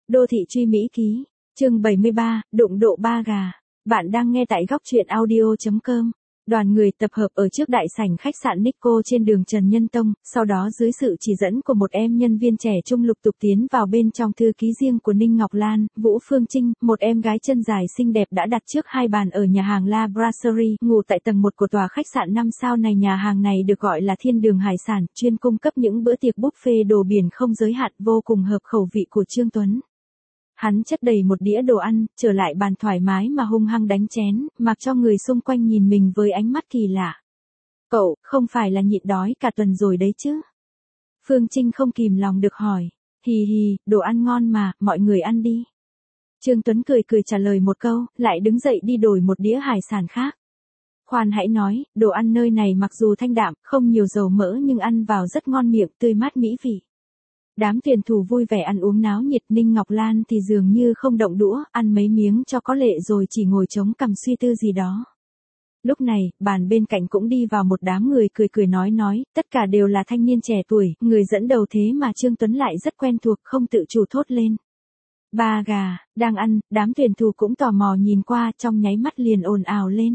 Đô thị truy Mỹ ký, chương 73, đụng độ ba gà. Bạn đang nghe tại góc truyện audio.com. Đoàn người tập hợp ở trước đại sảnh khách sạn Nikko trên đường Trần Nhân Tông, sau đó dưới sự chỉ dẫn của một em nhân viên trẻ trung lục tục tiến vào bên trong thư ký riêng của Ninh Ngọc Lan. Vũ Phương Trinh, một em gái chân dài xinh đẹp đã đặt trước 2 bàn ở nhà hàng La Brasserie, ngủ tại tầng 1 của tòa khách sạn 5 sao này. Nhà hàng này được gọi là Thiên Đường Hải Sản, chuyên cung cấp những bữa tiệc buffet đồ biển không giới hạn, vô cùng hợp khẩu vị của Trương Tuấn. Hắn chất đầy một đĩa đồ ăn, trở lại bàn thoải mái mà hung hăng đánh chén, mặc cho người xung quanh nhìn mình với ánh mắt kỳ lạ. Cậu, không phải là nhịn đói cả tuần rồi đấy chứ? Phương Trinh không kìm lòng được hỏi. Hì hì, đồ ăn ngon mà, mọi người ăn đi. Trương Tuấn cười cười trả lời một câu, lại đứng dậy đi đổi một đĩa hải sản khác. Khoan hãy nói, đồ ăn nơi này mặc dù thanh đạm, không nhiều dầu mỡ nhưng ăn vào rất ngon miệng, tươi mát mỹ vị. Đám tuyển thủ vui vẻ ăn uống náo nhiệt, Ninh Ngọc Lan thì dường như không động đũa, ăn mấy miếng cho có lệ rồi chỉ ngồi chống cằm suy tư gì đó. Lúc này, bàn bên cạnh cũng đi vào một đám người cười cười nói, tất cả đều là thanh niên trẻ tuổi, người dẫn đầu thế mà Trương Tuấn lại rất quen thuộc, không tự chủ thốt lên. Ba gà, đang ăn, đám tuyển thủ cũng tò mò nhìn qua, trong nháy mắt liền ồn ào lên.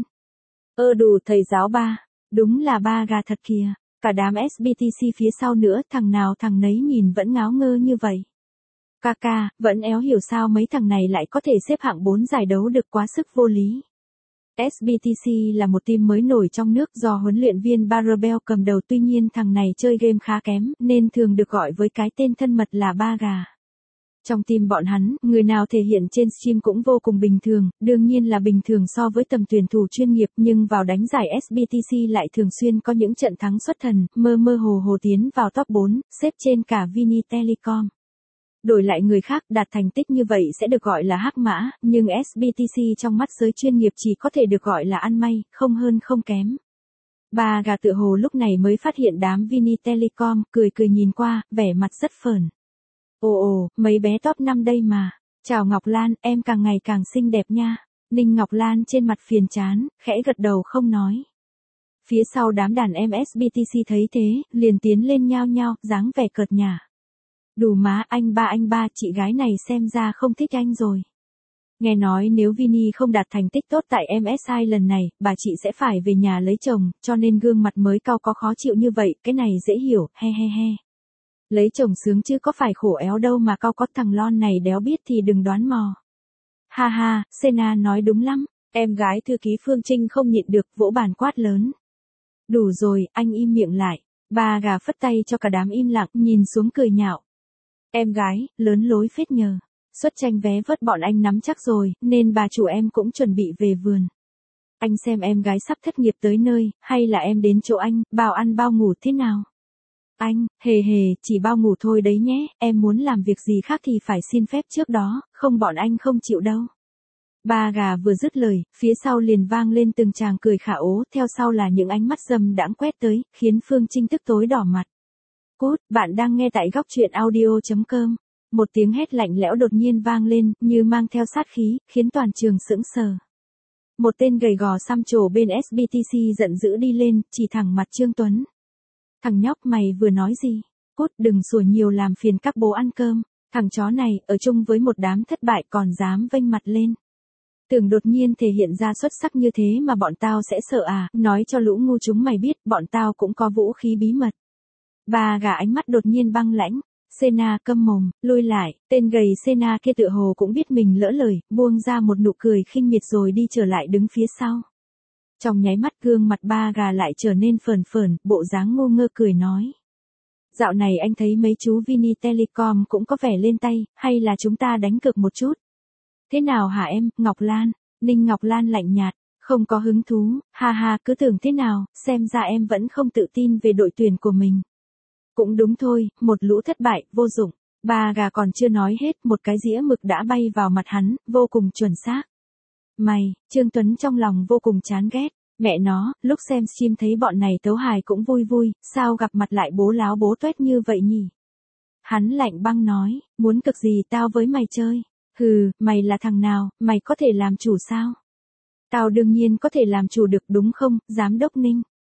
Đủ thầy giáo ba, đúng là ba gà thật kìa. Cả đám SBTC phía sau nữa, thằng nào thằng nấy nhìn vẫn ngáo ngơ như vậy. Ca, vẫn éo hiểu sao mấy thằng này lại có thể xếp hạng 4 giải đấu được, quá sức vô lý. SBTC là một team mới nổi trong nước do huấn luyện viên Barbell cầm đầu, tuy nhiên thằng này chơi game khá kém, nên thường được gọi với cái tên thân mật là ba gà. Trong team bọn hắn, người nào thể hiện trên stream cũng vô cùng bình thường, đương nhiên là bình thường so với tầm tuyển thủ chuyên nghiệp, nhưng vào đánh giải SBTC lại thường xuyên có những trận thắng xuất thần, mơ hồ tiến vào top 4, xếp trên cả Vini Telecom. Đổi lại người khác đạt thành tích như vậy sẽ được gọi là hắc mã, nhưng SBTC trong mắt giới chuyên nghiệp chỉ có thể được gọi là ăn may, không hơn không kém. Ba gà tựa hồ lúc này mới phát hiện đám Vini Telecom, cười nhìn qua, vẻ mặt rất phởn. Ồ, mấy bé top 5 đây mà. Chào Ngọc Lan, em càng ngày càng xinh đẹp nha. Ninh Ngọc Lan trên mặt phiền chán, khẽ gật đầu không nói. Phía sau đám đàn em SBTC thấy thế, liền tiến lên nhao, dáng vẻ cợt nhả. Đủ má, anh ba, chị gái này xem ra không thích anh rồi. Nghe nói nếu Vini không đạt thành tích tốt tại MSI lần này, bà chị sẽ phải về nhà lấy chồng, cho nên gương mặt mới cau có khó chịu như vậy, cái này dễ hiểu, he. Lấy chồng sướng chứ có phải khổ éo đâu mà cau có, thằng Lon này đéo biết thì đừng đoán mò. Ha, Sena nói đúng lắm, em gái thư ký Phương Trinh không nhịn được, vỗ bàn quát lớn. Đủ rồi, anh im miệng lại. Ba gà phất tay cho cả đám im lặng, nhìn xuống cười nhạo. Em gái, lớn lối phết nhờ. Suất tranh vé vớt bọn anh nắm chắc rồi, nên bà chủ em cũng chuẩn bị về vườn. Anh xem em gái sắp thất nghiệp tới nơi, hay là em đến chỗ anh, bao ăn bao ngủ thế nào? Anh, hề, chỉ bao ngủ thôi đấy nhé, em muốn làm việc gì khác thì phải xin phép trước đó, không bọn anh không chịu đâu. Ba gà vừa dứt lời, phía sau liền vang lên từng tràng cười khả ố, theo sau là những ánh mắt dâm đãng quét tới, khiến Phương Trinh tức tối đỏ mặt. Cút, bạn đang nghe tại góc truyện audio.com. Một tiếng hét lạnh lẽo đột nhiên vang lên, như mang theo sát khí, khiến toàn trường sững sờ. Một tên gầy gò xăm trổ bên SBTC giận dữ đi lên, chỉ thẳng mặt Trương Tuấn. Thằng nhóc mày vừa nói gì? Cút, đừng sủa nhiều làm phiền các bố ăn cơm. Thằng chó này, ở chung với một đám thất bại còn dám vênh mặt lên. Tưởng đột nhiên thể hiện ra xuất sắc như thế mà bọn tao sẽ sợ à, nói cho lũ ngu chúng mày biết, bọn tao cũng có vũ khí bí mật. Ba gà ánh mắt đột nhiên băng lãnh. Sena câm mồm, lui lại, tên gầy Sena kia tựa hồ cũng biết mình lỡ lời, buông ra một nụ cười khinh miệt rồi đi trở lại đứng phía sau. Trong nháy mắt gương mặt ba gà lại trở nên phờn, bộ dáng ngu ngơ cười nói. Dạo này anh thấy mấy chú Vini Telecom cũng có vẻ lên tay, hay là chúng ta đánh cược một chút? Thế nào hả em, Ngọc Lan? Ninh Ngọc Lan lạnh nhạt, không có hứng thú, ha, cứ tưởng thế nào, xem ra em vẫn không tự tin về đội tuyển của mình. Cũng đúng thôi, một lũ thất bại, vô dụng. Ba gà còn chưa nói hết, một cái dĩa mực đã bay vào mặt hắn, vô cùng chuẩn xác. Mày, Trương Tuấn trong lòng vô cùng chán ghét. Mẹ nó, lúc xem stream thấy bọn này tấu hài cũng vui, sao gặp mặt lại bố láo bố tuét như vậy nhỉ? Hắn lạnh băng nói, muốn cực gì tao với mày chơi? Hừ, mày là thằng nào, mày có thể làm chủ sao? Tao đương nhiên có thể làm chủ được đúng không, giám đốc Ninh?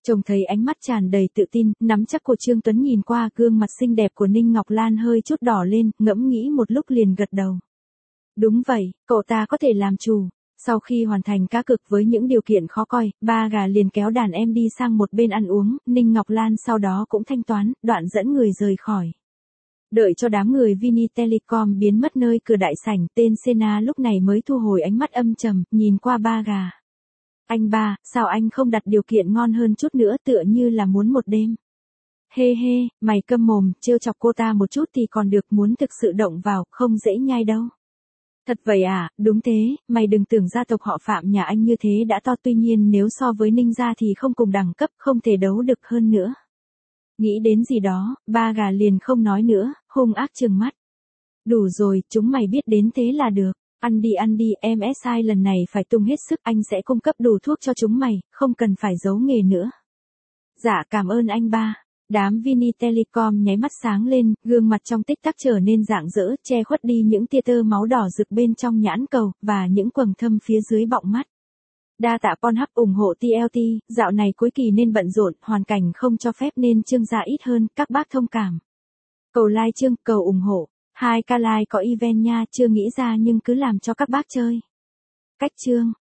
Trông thấy ánh mắt tràn đầy tự tin, nắm chắc của Trương Tuấn nhìn qua gương mặt xinh đẹp của Ninh Ngọc Lan hơi chút đỏ lên, ngẫm nghĩ một lúc liền gật đầu. Đúng vậy, cậu ta có thể làm chủ. Sau khi hoàn thành cá cược với những điều kiện khó coi, ba gà liền kéo đàn em đi sang một bên ăn uống, Ninh Ngọc Lan sau đó cũng thanh toán, đoạn dẫn người rời khỏi. Đợi cho đám người Vini Telecom biến mất nơi cửa đại sảnh, tên Sena lúc này mới thu hồi ánh mắt âm trầm, nhìn qua ba gà. Anh ba, sao anh không đặt điều kiện ngon hơn chút nữa, tựa như là muốn một đêm. Hê hê, mày câm mồm, trêu chọc cô ta một chút thì còn được, muốn thực sự động vào, không dễ nhai đâu. Thật vậy à, đúng thế, mày đừng tưởng gia tộc họ Phạm nhà anh như thế đã to, tuy nhiên nếu so với Ninh gia thì không cùng đẳng cấp, không thể đấu được hơn nữa. Nghĩ đến gì đó, ba gà liền không nói nữa, hung ác trừng mắt. Đủ rồi, chúng mày biết đến thế là được. Ăn đi, MSI lần này phải tung hết sức, anh sẽ cung cấp đủ thuốc cho chúng mày, không cần phải giấu nghề nữa. Dạ cảm ơn anh ba. Đám Vini Telecom nháy mắt sáng lên, gương mặt trong tích tắc trở nên rạng rỡ, che khuất đi những tia tơ máu đỏ rực bên trong nhãn cầu, và những quầng thâm phía dưới bọng mắt. Đa tạ Pornhub ủng hộ TLT, dạo này cuối kỳ nên bận rộn, hoàn cảnh không cho phép nên chương ra ít hơn, các bác thông cảm. Cầu like chương, cầu ủng hộ. 2k like có event nha, chưa nghĩ ra nhưng cứ làm cho các bác chơi. Cách chương.